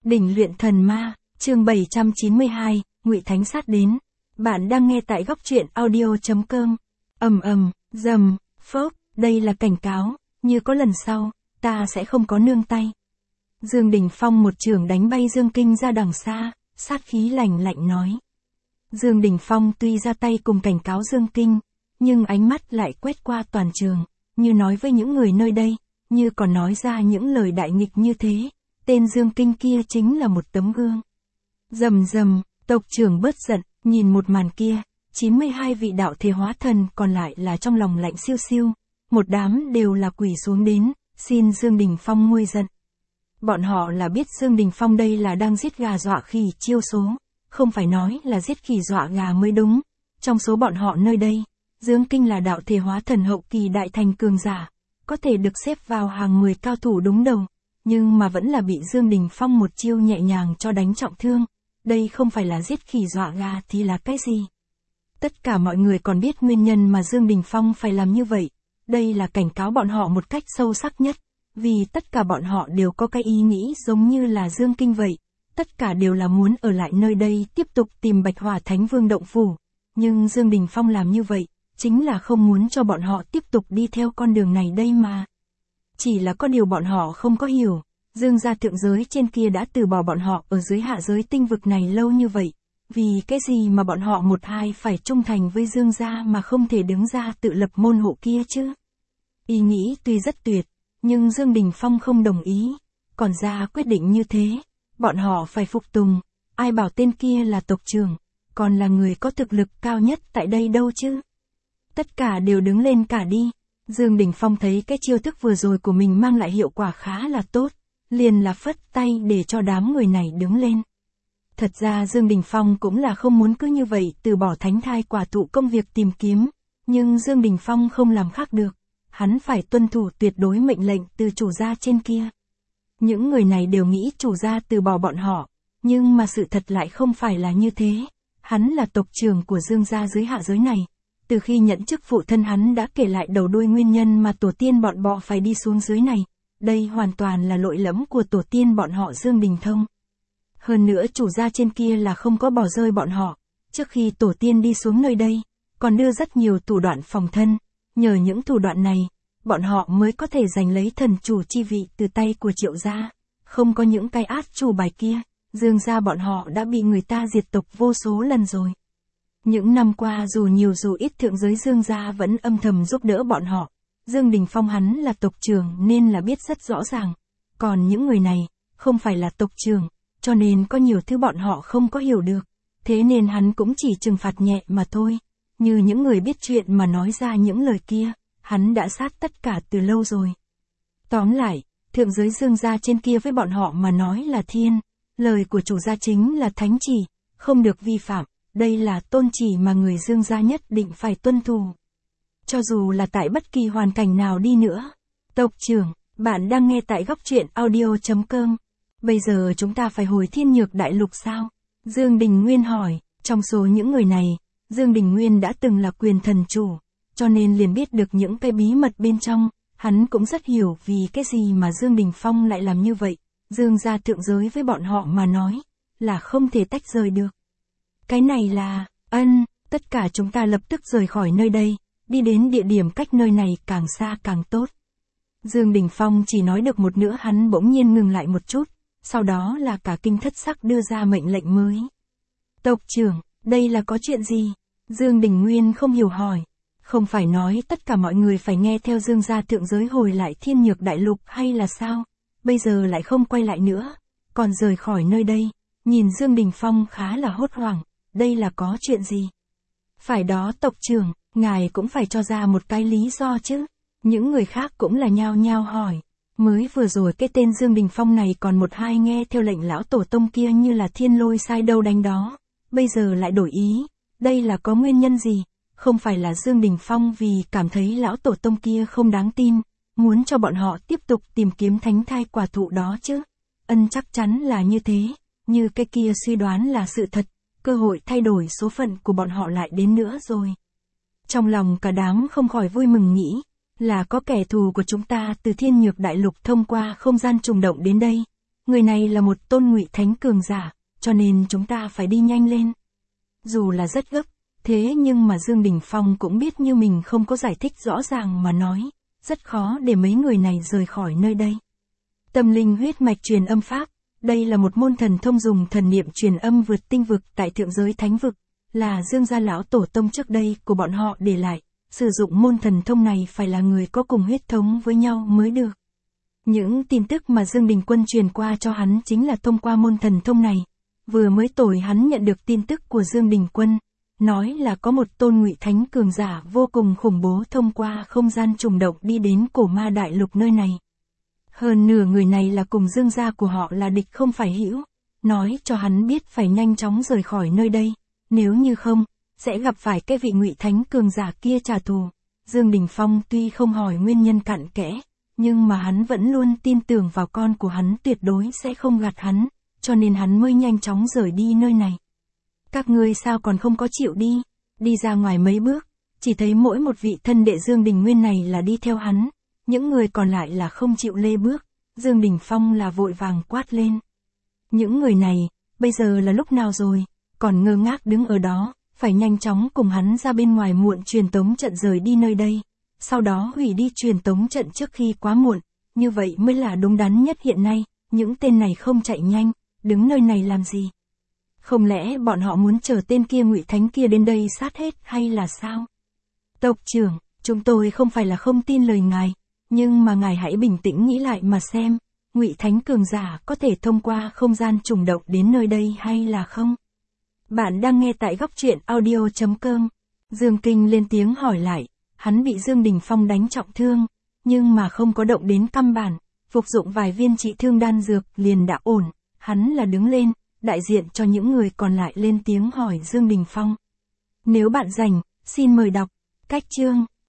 Đỉnh luyện thần ma, chương 792, Ngụy Thánh sát đến. Bạn đang nghe tại góc truyện audio.com. Rầm, phốc, đây là cảnh cáo, như có lần sau, ta sẽ không có nương tay. Dương Đình Phong một chưởng đánh bay Dương Kinh ra đằng xa, sát khí lạnh lạnh nói. Dương Đình Phong tuy ra tay cùng cảnh cáo Dương Kinh, nhưng ánh mắt lại quét qua toàn trường, như nói với những người nơi đây, như còn nói ra những lời đại nghịch như thế. Tên Dương Kinh kia chính là một tấm gương. Rầm, tộc trưởng bớt giận, nhìn một màn kia, 92 vị đạo thể hóa thần còn lại là trong lòng lạnh siêu siêu, một đám đều là quỳ xuống đến, xin Dương Đình Phong nguôi giận. Bọn họ là biết Dương Đình Phong đây là đang giết gà dọa khỉ chiêu số, không phải nói là giết khỉ dọa gà mới đúng. Trong số bọn họ nơi đây, Dương Kinh là đạo thể hóa thần hậu kỳ đại thành cường giả, có thể được xếp vào hàng 10 cao thủ đúng đầu. Nhưng mà vẫn là bị Dương Đình Phong một chiêu nhẹ nhàng cho đánh trọng thương. Đây không phải là giết khỉ dọa gà thì là cái gì? Tất cả mọi người còn biết nguyên nhân mà Dương Đình Phong phải làm như vậy. Đây là cảnh cáo bọn họ một cách sâu sắc nhất. Vì tất cả bọn họ đều có cái ý nghĩ giống như là Dương Kinh vậy. Tất cả đều là muốn ở lại nơi đây tiếp tục tìm Bạch Hỏa Thánh Vương động phủ. Nhưng Dương Đình Phong làm như vậy, chính là không muốn cho bọn họ tiếp tục đi theo con đường này đây mà. Chỉ là có điều bọn họ không có hiểu, Dương gia thượng giới trên kia đã từ bỏ bọn họ ở dưới hạ giới tinh vực này lâu như vậy. Vì cái gì mà bọn họ một hai phải trung thành với Dương gia mà không thể đứng ra tự lập môn hộ kia chứ? Ý nghĩ tuy rất tuyệt, nhưng Dương Đình Phong không đồng ý, còn ra quyết định như thế, bọn họ phải phục tùng, ai bảo tên kia là tộc trưởng, còn là người có thực lực cao nhất tại đây đâu chứ? Tất cả đều đứng lên cả đi. Dương Đình Phong thấy cái chiêu thức vừa rồi của mình mang lại hiệu quả khá là tốt, liền là phất tay để cho đám người này đứng lên. Thật ra Dương Đình Phong cũng là không muốn cứ như vậy từ bỏ thánh thai quả thụ công việc tìm kiếm, nhưng Dương Đình Phong không làm khác được, hắn phải tuân thủ tuyệt đối mệnh lệnh từ chủ gia trên kia. Những người này đều nghĩ chủ gia từ bỏ bọn họ, nhưng mà sự thật lại không phải là như thế, hắn là tộc trưởng của Dương gia dưới hạ giới này. Từ khi nhận chức phụ thân hắn đã kể lại đầu đuôi nguyên nhân mà tổ tiên bọn bọ phải đi xuống dưới này. Đây hoàn toàn là lỗi lẫm của tổ tiên bọn họ Dương Đình Thông. Hơn nữa chủ gia trên kia là không có bỏ rơi bọn họ. Trước khi tổ tiên đi xuống nơi đây, còn đưa rất nhiều thủ đoạn phòng thân. Nhờ những thủ đoạn này, bọn họ mới có thể giành lấy thần chủ chi vị từ tay của Triệu gia. Không có những cái át chủ bài kia, Dương gia bọn họ đã bị người ta diệt tộc vô số lần rồi. Những năm qua dù nhiều dù ít thượng giới Dương gia vẫn âm thầm giúp đỡ bọn họ. Dương Đình Phong hắn là tộc trưởng nên là biết rất rõ ràng. Còn những người này, không phải là tộc trưởng, cho nên có nhiều thứ bọn họ không có hiểu được. Thế nên hắn cũng chỉ trừng phạt nhẹ mà thôi. Như những người biết chuyện mà nói ra những lời kia, hắn đã sát tất cả từ lâu rồi. Tóm lại, thượng giới Dương gia trên kia với bọn họ mà nói là thiên. Lời của chủ gia chính là thánh chỉ, không được vi phạm. Đây là tôn chỉ mà người Dương gia nhất định phải tuân thủ. Cho dù là tại bất kỳ hoàn cảnh nào đi nữa. Tộc trưởng, bạn đang nghe tại góc truyện audio.com. Bây giờ chúng ta phải hồi Thiên Nhược Đại Lục sao? Dương Đình Nguyên hỏi, trong số những người này, Dương Đình Nguyên đã từng là quyền thần chủ, cho nên liền biết được những cái bí mật bên trong. Hắn cũng rất hiểu vì cái gì mà Dương Đình Phong lại làm như vậy. Dương gia thượng giới với bọn họ mà nói, là không thể tách rời được. Cái này là, tất cả chúng ta lập tức rời khỏi nơi đây, đi đến địa điểm cách nơi này càng xa càng tốt. Dương Đình Phong chỉ nói được một nửa hắn bỗng nhiên ngừng lại một chút, sau đó là cả kinh thất sắc đưa ra mệnh lệnh mới. Tộc trưởng, đây là có chuyện gì? Dương Đình Nguyên không hiểu hỏi. Không phải nói tất cả mọi người phải nghe theo Dương gia thượng giới hồi lại Thiên Nhược Đại Lục hay là sao? Bây giờ lại không quay lại nữa, còn rời khỏi nơi đây. Nhìn Dương Đình Phong khá là hốt hoảng. Đây là có chuyện gì? Phải đó tộc trưởng, ngài cũng phải cho ra một cái lý do chứ. Những người khác cũng là nhao nhao hỏi. Mới vừa rồi cái tên Dương Đình Phong này còn một hai nghe theo lệnh lão tổ tông kia như là thiên lôi sai đâu đánh đó. Bây giờ lại đổi ý. Đây là có nguyên nhân gì? Không phải là Dương Đình Phong vì cảm thấy lão tổ tông kia không đáng tin. Muốn cho bọn họ tiếp tục tìm kiếm thánh thai quả thụ đó chứ. Chắc chắn là như thế. Như cái kia suy đoán là sự thật. Cơ hội thay đổi số phận của bọn họ lại đến nữa rồi. Trong lòng cả đám không khỏi vui mừng nghĩ, là có kẻ thù của chúng ta từ Thiên Nhược Đại Lục thông qua không gian trùng động đến đây. người này là một tôn ngụy thánh cường giả, cho nên chúng ta phải đi nhanh lên. Dù là rất gấp, thế nhưng mà Dương Đình Phong cũng biết như mình không có giải thích rõ ràng mà nói, rất khó để mấy người này rời khỏi nơi đây. Tâm linh huyết mạch truyền âm pháp, đây là một môn thần thông dùng thần niệm truyền âm vượt tinh vực tại thượng giới thánh vực, là Dương gia lão tổ tông trước đây của bọn họ để lại, sử dụng môn thần thông này phải là người có cùng huyết thống với nhau mới được. Những tin tức mà Dương Đình Quân truyền qua cho hắn chính là thông qua môn thần thông này. Vừa mới tối hắn nhận được tin tức của Dương Đình Quân, nói là có một tôn ngụy thánh cường giả vô cùng khủng bố thông qua không gian trùng động đi đến cổ ma đại lục nơi này. Hơn nửa người này là cùng Dương gia của họ là địch không phải hữu, nói cho hắn biết phải nhanh chóng rời khỏi nơi đây, nếu như không, sẽ gặp phải cái vị ngụy thánh cường giả kia trả thù. Dương Đình Phong tuy không hỏi nguyên nhân cặn kẽ, nhưng mà hắn vẫn luôn tin tưởng vào con của hắn tuyệt đối sẽ không gạt hắn, cho nên hắn mới nhanh chóng rời đi nơi này. Các ngươi sao còn không có chịu đi, đi ra ngoài mấy bước, chỉ thấy mỗi một vị thân đệ Dương Đình Nguyên này là đi theo hắn, những người còn lại là không chịu lê bước, Dương Đình Phong là vội vàng quát lên. Những người này, bây giờ là lúc nào rồi, còn ngơ ngác đứng ở đó, phải nhanh chóng cùng hắn ra bên ngoài muộn truyền tống trận rời đi nơi đây, sau đó hủy đi truyền tống trận trước khi quá muộn, như vậy mới là đúng đắn nhất hiện nay, những tên này không chạy nhanh, đứng nơi này làm gì? Không lẽ bọn họ muốn chờ tên kia ngụy thánh kia đến đây sát hết hay là sao? Tộc trưởng, chúng tôi không phải là không tin lời ngài, nhưng mà ngài hãy bình tĩnh nghĩ lại mà xem, ngụy thánh cường giả có thể thông qua không gian trùng động đến nơi đây hay là không? Bạn đang nghe tại góc truyện audio.com. Dương Kinh lên tiếng hỏi lại, hắn bị Dương Đình Phong đánh trọng thương, nhưng mà không có động đến căn bản, phục dụng vài viên trị thương đan dược liền đã ổn, hắn là đứng lên, đại diện cho những người còn lại lên tiếng hỏi Dương Đình Phong. Nếu bạn rảnh, xin mời đọc, cách chương.